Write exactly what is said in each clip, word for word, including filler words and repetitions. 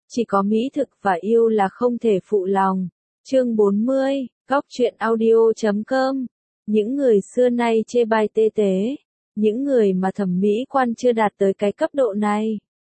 chỉ có mỹ thực và yêu là không thể phụ lòng. Chương bốn mươi, góc truyện audio chấm com. Những người xưa nay chê bai tê tế, những người mà thẩm mỹ quan chưa đạt tới cái cấp độ này,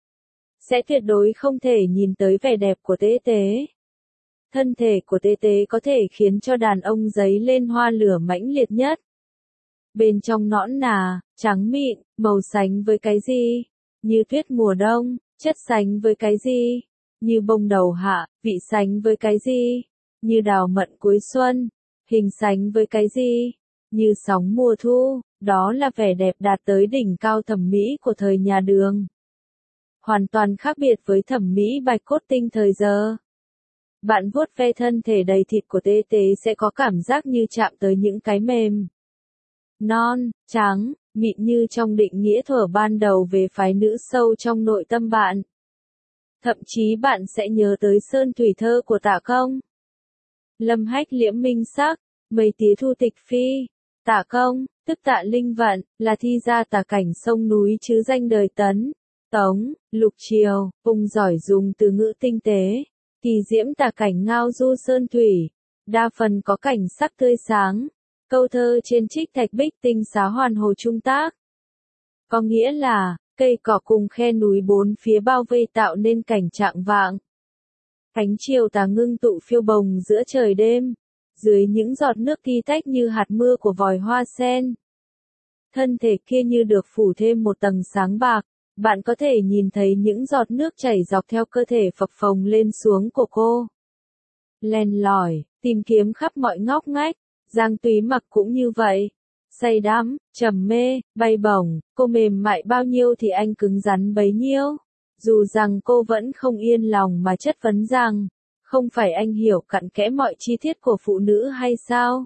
sẽ tuyệt đối không thể nhìn tới vẻ đẹp của tê tế. Thân thể của tê tế có thể khiến cho đàn ông dấy lên hoa lửa mãnh liệt nhất. Bên trong nõn nà, trắng mịn, màu sánh với cái gì? Như tuyết mùa đông, chất sánh với cái gì? Như bông đầu hạ, vị sánh với cái gì? Như đào mận cuối xuân, hình sánh với cái gì? Như sóng mùa thu, đó là vẻ đẹp đạt tới đỉnh cao thẩm mỹ của thời nhà Đường. Hoàn toàn khác biệt với thẩm mỹ bạch cốt tinh thời giờ. Bạn vuốt ve thân thể đầy thịt của tê tế sẽ có cảm giác như chạm tới những cái mềm, non, trắng, mịn như trong định nghĩa thuở ban đầu về phái nữ sâu trong nội tâm bạn. Thậm chí bạn sẽ nhớ tới sơn thủy thơ của Tạ Công. Lâm hách liễm minh sắc, mây tía thu tịch phi. Tạ Công, tức Tạ Linh Vận, là thi gia tả cảnh sông núi chứ danh đời Tấn, Tống, Lục Triều, ông giỏi dùng từ ngữ tinh tế, kỳ diễm tả cảnh ngao du sơn thủy, đa phần có cảnh sắc tươi sáng. Câu thơ trên trích thạch bích tinh xá hoàn hồ trung tác. Có nghĩa là, cây cỏ cùng khe núi bốn phía bao vây tạo nên cảnh trạng vạng. Ánh chiều tà ngưng tụ phiêu bồng giữa trời đêm, dưới những giọt nước ti tách như hạt mưa của vòi hoa sen. Thân thể kia như được phủ thêm một tầng sáng bạc, bạn có thể nhìn thấy những giọt nước chảy dọc theo cơ thể phập phồng lên xuống của cô. Len lỏi, tìm kiếm khắp mọi ngóc ngách. Giang Túy Mặc cũng như vậy, say đắm, trầm mê, bay bổng, cô mềm mại bao nhiêu thì anh cứng rắn bấy nhiêu. Dù rằng cô vẫn không yên lòng mà chất vấn rằng, không phải anh hiểu cặn kẽ mọi chi tiết của phụ nữ hay sao?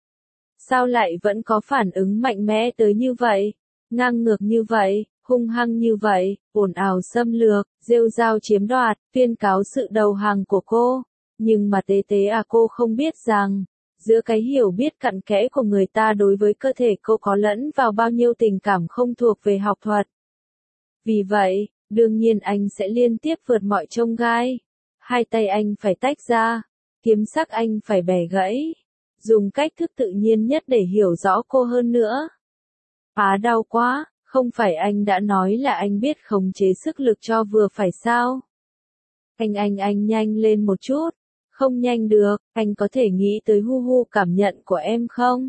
Sao lại vẫn có phản ứng mạnh mẽ tới như vậy, ngang ngược như vậy, hung hăng như vậy, ồn ào xâm lược, rêu rao chiếm đoạt, tuyên cáo sự đầu hàng của cô. Nhưng mà tế tế à, cô không biết rằng, giữa cái hiểu biết cặn kẽ của người ta đối với cơ thể cô có lẫn vào bao nhiêu tình cảm không thuộc về học thuật. Vì vậy, đương nhiên anh sẽ liên tiếp vượt mọi chông gai. Hai tay anh phải tách ra, kiếm sắc anh phải bẻ gãy, dùng cách thức tự nhiên nhất để hiểu rõ cô hơn nữa. Á đau quá, không phải anh đã nói là anh biết khống chế sức lực cho vừa phải sao? Anh anh anh nhanh lên một chút. Không nhanh được, anh có thể nghĩ tới hu hu cảm nhận của em không?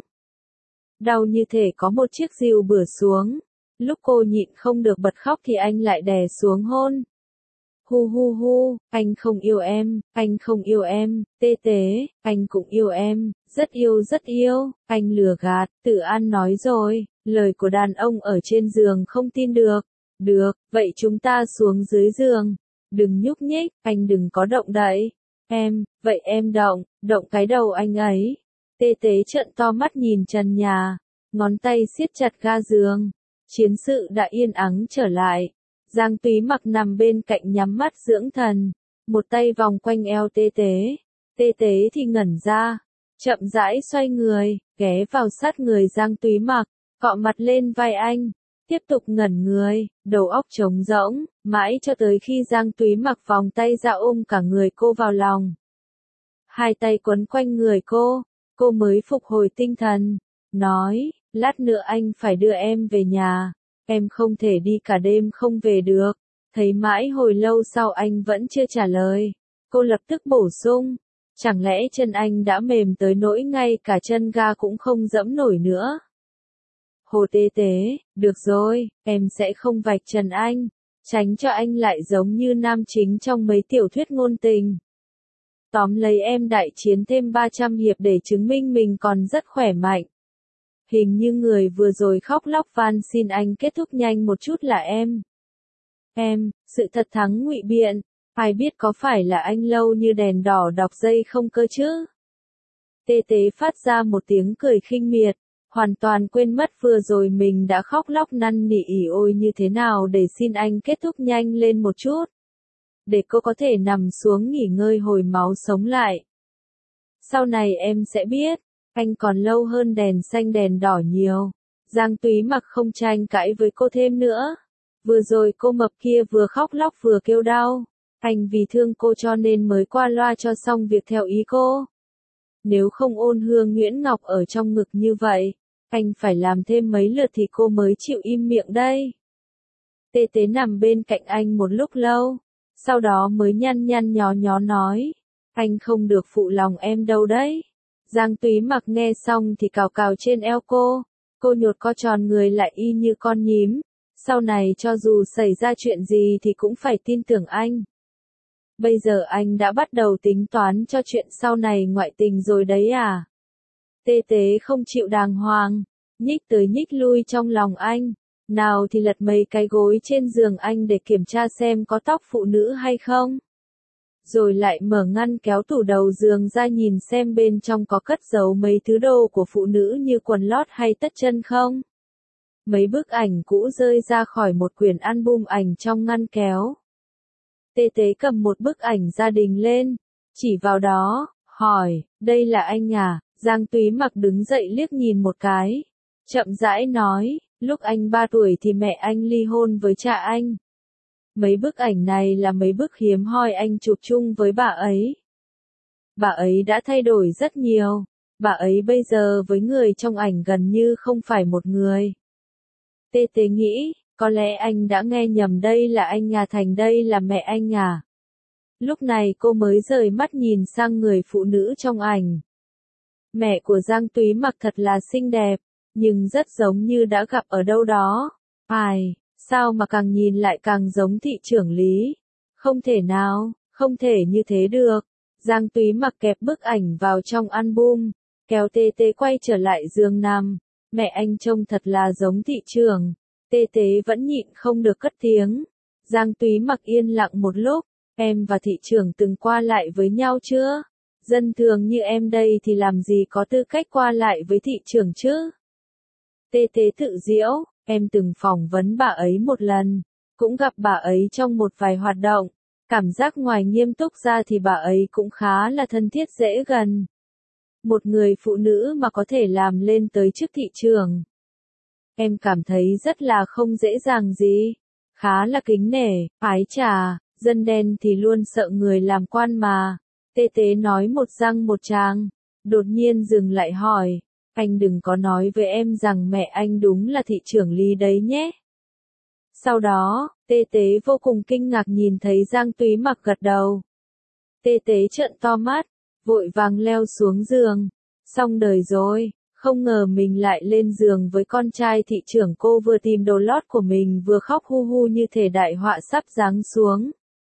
Đau như thể có một chiếc rìu bửa xuống. Lúc cô nhịn không được bật khóc thì anh lại đè xuống hôn. Hu hu hu, anh không yêu em, anh không yêu em, tê tế, anh cũng yêu em, rất yêu rất yêu, anh lừa gạt, Tự An nói rồi, lời của đàn ông ở trên giường không tin được. Được, vậy chúng ta xuống dưới giường. Đừng nhúc nhích, anh đừng có động đậy. Em, vậy em động, động cái đầu anh ấy. Tê tế trợn to mắt nhìn trần nhà, ngón tay siết chặt ga giường. Chiến sự đã yên ắng trở lại. Giang Túy Mặc nằm bên cạnh nhắm mắt dưỡng thần, một tay vòng quanh eo tê tế. Tê tế thì ngẩn ra, chậm rãi xoay người, ghé vào sát người Giang Túy Mặc, cọ mặt lên vai anh. Tiếp tục ngẩn người, đầu óc trống rỗng, mãi cho tới khi Giang Túy Mặc vòng tay ra ôm cả người cô vào lòng. Hai tay quấn quanh người cô, cô mới phục hồi tinh thần, nói, lát nữa anh phải đưa em về nhà, em không thể đi cả đêm không về được. Thấy mãi hồi lâu sau anh vẫn chưa trả lời, cô lập tức bổ sung, chẳng lẽ chân anh đã mềm tới nỗi ngay cả chân ga cũng không dẫm nổi nữa? Hồ tê tế, được rồi, em sẽ không vạch trần anh, tránh cho anh lại giống như nam chính trong mấy tiểu thuyết ngôn tình. Tóm lấy em đại chiến thêm ba trăm hiệp để chứng minh mình còn rất khỏe mạnh. Hình như người vừa rồi khóc lóc van xin anh kết thúc nhanh một chút là em. Em, sự thật thắng ngụy biện, ai biết có phải là anh lâu như đèn đỏ đọc dây không cơ chứ? Tê tế phát ra một tiếng cười khinh miệt. Hoàn toàn quên mất vừa rồi mình đã khóc lóc năn nỉ ỉ ôi như thế nào để xin anh kết thúc nhanh lên một chút. Để cô có thể nằm xuống nghỉ ngơi hồi máu sống lại. Sau này em sẽ biết, anh còn lâu hơn đèn xanh đèn đỏ nhiều. Giang Túy Mặc không tranh cãi với cô thêm nữa. Vừa rồi cô mập kia vừa khóc lóc vừa kêu đau. Anh vì thương cô cho nên mới qua loa cho xong việc theo ý cô. Nếu không ôn hương Nguyễn Ngọc ở trong ngực như vậy, anh phải làm thêm mấy lượt thì cô mới chịu im miệng đây. Tê Tế nằm bên cạnh anh một lúc lâu, sau đó mới nhăn nhăn nhó nhó nói, anh không được phụ lòng em đâu đấy. Giang Túy Mặc nghe xong thì cào cào trên eo cô, cô nhột co tròn người lại y như con nhím, sau này cho dù xảy ra chuyện gì thì cũng phải tin tưởng anh. Bây giờ anh đã bắt đầu tính toán cho chuyện sau này ngoại tình rồi đấy à? Tê Tế không chịu đàng hoàng, nhích tới nhích lui trong lòng anh, nào thì lật mấy cái gối trên giường anh để kiểm tra xem có tóc phụ nữ hay không. Rồi lại mở ngăn kéo tủ đầu giường ra nhìn xem bên trong có cất giấu mấy thứ đồ của phụ nữ như quần lót hay tất chân không. Mấy bức ảnh cũ rơi ra khỏi một quyển album ảnh trong ngăn kéo. Tê Tế cầm một bức ảnh gia đình lên, chỉ vào đó, hỏi, đây là anh à? Giang Túy Mặc đứng dậy liếc nhìn một cái, chậm rãi nói, lúc anh ba tuổi thì mẹ anh ly hôn với cha anh. Mấy bức ảnh này là mấy bức hiếm hoi anh chụp chung với bà ấy. Bà ấy đã thay đổi rất nhiều, bà ấy bây giờ với người trong ảnh gần như không phải một người. Tê Tế nghĩ, có lẽ anh đã nghe nhầm, đây là anh à, thành đây là mẹ anh à. Lúc này cô mới rời mắt nhìn sang người phụ nữ trong ảnh. Mẹ của Giang Túy Mặc thật là xinh đẹp, nhưng rất giống như đã gặp ở đâu đó. Ai, sao mà càng nhìn lại càng giống thị trưởng Lý. Không thể nào, không thể như thế được. Giang Túy Mặc kẹp bức ảnh vào trong album, kéo Tê Tế quay trở lại giường nằm. Mẹ anh trông thật là giống thị trưởng. Tê Tế vẫn nhịn không được cất tiếng. Giang Túy Mặc yên lặng một lúc, em và thị trưởng từng qua lại với nhau chưa? Dân thường như em đây thì làm gì có tư cách qua lại với thị trưởng chứ? Tê Tế tự giễu, em từng phỏng vấn bà ấy một lần, cũng gặp bà ấy trong một vài hoạt động. Cảm giác ngoài nghiêm túc ra thì bà ấy cũng khá là thân thiết dễ gần. Một người phụ nữ mà có thể làm lên tới chức thị trưởng. Em cảm thấy rất là không dễ dàng gì. Khá là kính nể, ái chà, dân đen thì luôn sợ người làm quan mà. Tê Tế nói một răng một tràng, đột nhiên dừng lại hỏi, anh đừng có nói với em rằng mẹ anh đúng là thị trưởng Lý đấy nhé. Sau đó, Tê Tế vô cùng kinh ngạc nhìn thấy Giang Túy Mặc gật đầu. Tê Tế trợn to mắt, vội vàng leo xuống giường, xong đời rồi, không ngờ mình lại lên giường với con trai thị trưởng. Cô vừa tìm đồ lót của mình vừa khóc hu hu như thể đại họa sắp giáng xuống.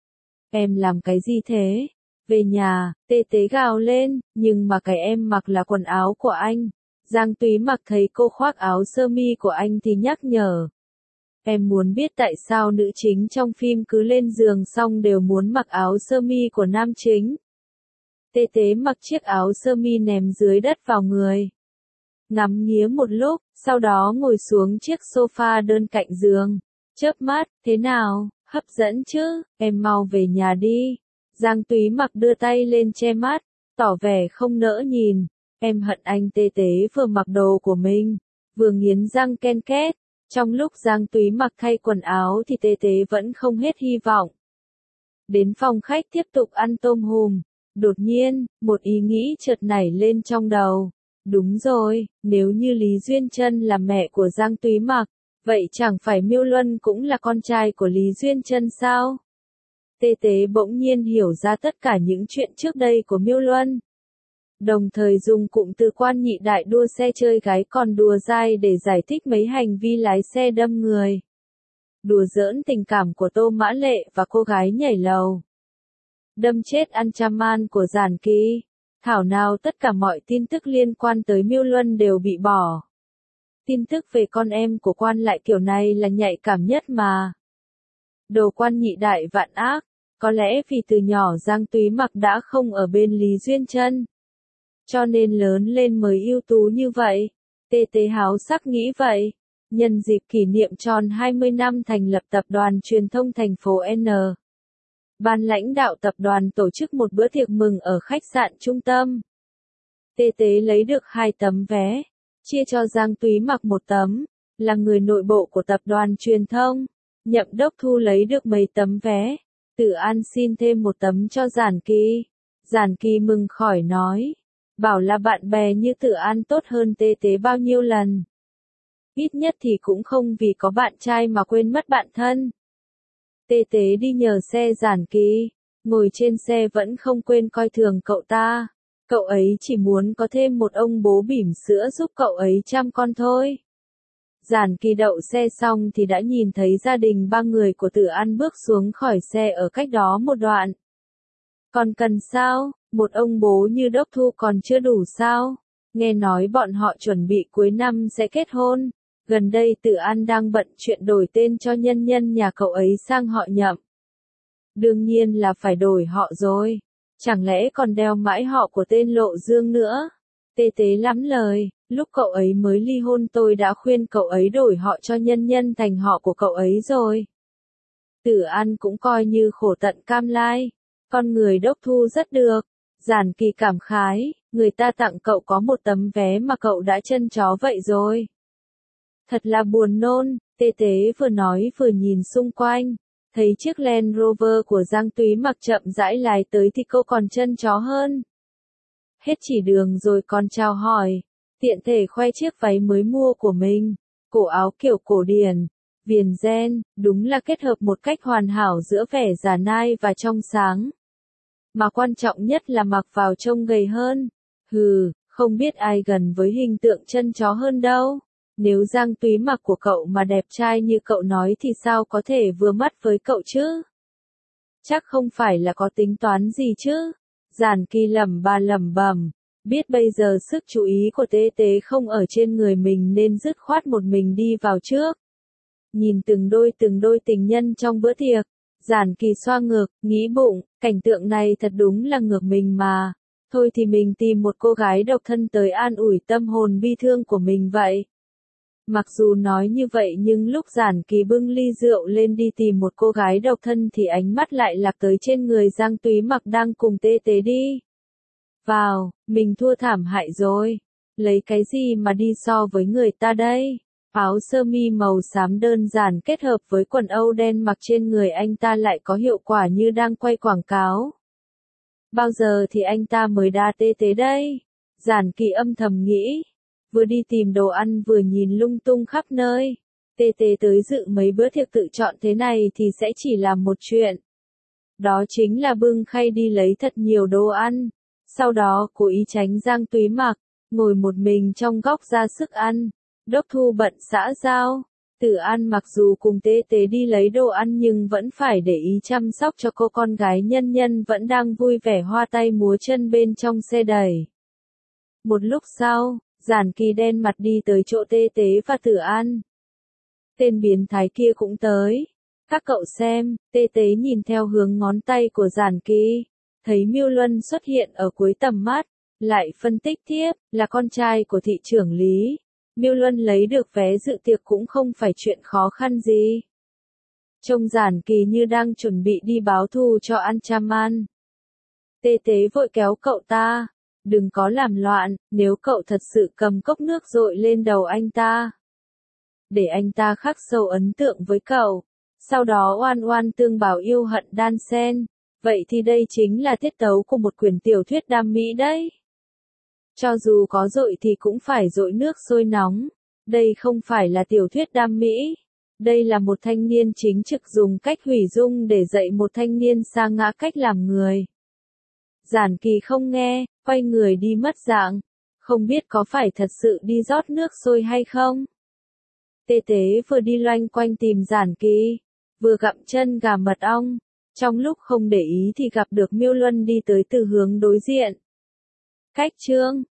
Em làm cái gì thế? Về nhà, Tê Tế gào lên, nhưng mà cái em mặc là quần áo của anh. Giang Túy Mặc thấy cô khoác áo sơ mi của anh thì nhắc nhở. Em muốn biết tại sao nữ chính trong phim cứ lên giường xong đều muốn mặc áo sơ mi của nam chính. Tê Tế mặc chiếc áo sơ mi ném dưới đất vào người. Ngắm nghía một lúc, sau đó ngồi xuống chiếc sofa đơn cạnh giường. Chớp mắt, thế nào, hấp dẫn chứ, em mau về nhà đi. Giang Túy Mặc đưa tay lên che mắt, tỏ vẻ không nỡ nhìn. Em hận anh. Tê Tế vừa mặc đồ của mình, vừa nghiến răng ken két. Trong lúc Giang Túy Mặc thay quần áo thì Tê Tế vẫn không hết hy vọng. Đến phòng khách tiếp tục ăn tôm hùm. Đột nhiên, một ý nghĩ chợt nảy lên trong đầu. Đúng rồi, nếu như Lý Duyên Trân là mẹ của Giang Túy Mặc, vậy chẳng phải Miêu Luân cũng là con trai của Lý Duyên Trân sao? Tê Tế bỗng nhiên hiểu ra tất cả những chuyện trước đây của Miêu Luân. Đồng thời dùng cụm từ quan nhị đại đua xe chơi gái còn đùa dai để giải thích mấy hành vi lái xe đâm người. Đùa giỡn tình cảm của Tô Mã Lệ và cô gái nhảy lầu. Đâm chết Anchaman của Giản Kỳ. Thảo nào tất cả mọi tin tức liên quan tới Miêu Luân đều bị bỏ. Tin tức về con em của quan lại kiểu này là nhạy cảm nhất mà. Đồ quan nhị đại vạn ác, có lẽ vì từ nhỏ Giang Túy Mặc đã không ở bên Lý Duyên Trân, cho nên lớn lên mới ưu tú như vậy. Tê Tế háo sắc nghĩ vậy. Nhân dịp kỷ niệm tròn hai mươi năm thành lập tập đoàn truyền thông thành phố N, ban lãnh đạo tập đoàn tổ chức một bữa tiệc mừng ở khách sạn trung tâm. Tê Tế lấy được hai tấm vé, chia cho Giang Túy Mặc một tấm, là người nội bộ của tập đoàn truyền thông. Nhậm Đốc Thu lấy được mấy tấm vé, Tử An xin thêm một tấm cho Giản Kỳ. Giản Kỳ mừng khỏi nói. Bảo là bạn bè như Tử An tốt hơn Tê Tế bao nhiêu lần. Ít nhất thì cũng không vì có bạn trai mà quên mất bạn thân. Tê Tế đi nhờ xe Giản Kỳ, ngồi trên xe vẫn không quên coi thường cậu ta. Cậu ấy chỉ muốn có thêm một ông bố bỉm sữa giúp cậu ấy chăm con thôi. Giản Kỳ đậu xe xong thì đã nhìn thấy gia đình ba người của Tử An bước xuống khỏi xe ở cách đó một đoạn. Còn cần sao, một ông bố như Đốc Thu còn chưa đủ sao? Nghe nói bọn họ chuẩn bị cuối năm sẽ kết hôn. Gần đây Tử An đang bận chuyện đổi tên cho nhân nhân nhà cậu ấy sang họ Nhậm. Đương nhiên là phải đổi họ rồi. Chẳng lẽ còn đeo mãi họ của tên Lộ Dương nữa? Tê Tế lắm lời, lúc cậu ấy mới ly hôn tôi đã khuyên cậu ấy đổi họ cho nhân nhân thành họ của cậu ấy rồi. Tử An cũng coi như khổ tận cam lai. Con người Đốc Thu rất được. Giản Kỳ cảm khái, người ta tặng cậu có một tấm vé mà cậu đã chân chó vậy rồi. Thật là buồn nôn, Tê Tế vừa nói vừa nhìn xung quanh. Thấy chiếc Land Rover của Giang Túy Mặc chậm rãi lái tới thì cô còn chân chó hơn. Hết chỉ đường rồi còn chào hỏi, tiện thể khoe chiếc váy mới mua của mình, cổ áo kiểu cổ điển, viền ren, đúng là kết hợp một cách hoàn hảo giữa vẻ già nai và trong sáng. Mà quan trọng nhất là mặc vào trông gầy hơn. Hừ, không biết ai gần với hình tượng chân chó hơn đâu. Nếu Giang Túy Mặc của cậu mà đẹp trai như cậu nói thì sao có thể vừa mắt với cậu chứ? Chắc không phải là có tính toán gì chứ? Giản Kỳ lẩm ba lẩm bẩm, biết bây giờ sức chú ý của Tê Tế không ở trên người mình nên dứt khoát một mình đi vào trước. Nhìn từng đôi từng đôi tình nhân trong bữa tiệc, Giản Kỳ xoa ngực, nghĩ bụng, cảnh tượng này thật đúng là ngược mình mà. Thôi thì mình tìm một cô gái độc thân tới an ủi tâm hồn bi thương của mình vậy. Mặc dù nói như vậy nhưng lúc Giản Kỳ bưng ly rượu lên đi tìm một cô gái độc thân thì ánh mắt lại lạc tới trên người Giang Túy Mặc đang cùng Tê Tế đi. Vào, mình thua thảm hại rồi. Lấy cái gì mà đi so với người ta đây? Áo sơ mi màu xám đơn giản kết hợp với quần âu đen mặc trên người anh ta lại có hiệu quả như đang quay quảng cáo. Bao giờ thì anh ta mới đa Tê Tế đây? Giản Kỳ âm thầm nghĩ. Vừa đi tìm đồ ăn vừa nhìn lung tung khắp nơi. Tê Tế tới dự mấy bữa tiệc tự chọn thế này thì sẽ chỉ làm một chuyện. Đó chính là bưng khay đi lấy thật nhiều đồ ăn. Sau đó cố ý tránh Giang Túy Mặc, ngồi một mình trong góc ra sức ăn. Đốc Thu bận xã giao. Tử An mặc dù cùng Tê Tế đi lấy đồ ăn nhưng vẫn phải để ý chăm sóc cho cô con gái nhân nhân vẫn đang vui vẻ hoa tay múa chân bên trong xe đẩy. Một lúc sau, Giản Kỳ đen mặt đi tới chỗ Tê Tế và Tử An. Tên biến thái kia cũng tới. Các cậu xem, Tê Tế nhìn theo hướng ngón tay của Giản Kỳ. Thấy Miêu Luân xuất hiện ở cuối tầm mắt. Lại phân tích tiếp, là con trai của thị trưởng Lý. Miêu Luân lấy được vé dự tiệc cũng không phải chuyện khó khăn gì. Trông Giản Kỳ như đang chuẩn bị đi báo thù cho Anchaman. Tê Tế vội kéo cậu ta. Đừng có làm loạn, nếu cậu thật sự cầm cốc nước dội lên đầu anh ta. Để anh ta khắc sâu ấn tượng với cậu. Sau đó oan oan tương bảo yêu hận đan xen. Vậy thì đây chính là tiết tấu của một quyển tiểu thuyết đam mỹ đấy. Cho dù có dội thì cũng phải dội nước sôi nóng. Đây không phải là tiểu thuyết đam mỹ. Đây là một thanh niên chính trực dùng cách hủy dung để dạy một thanh niên sa ngã cách làm người. Giản Kỳ không nghe, quay người đi mất dạng. Không biết có phải thật sự đi rót nước sôi hay không? Tê Tế vừa đi loanh quanh tìm Giản Kỳ, vừa gặm chân gà mật ong. Trong lúc không để ý thì gặp được Miêu Luân đi tới từ hướng đối diện. Cách chương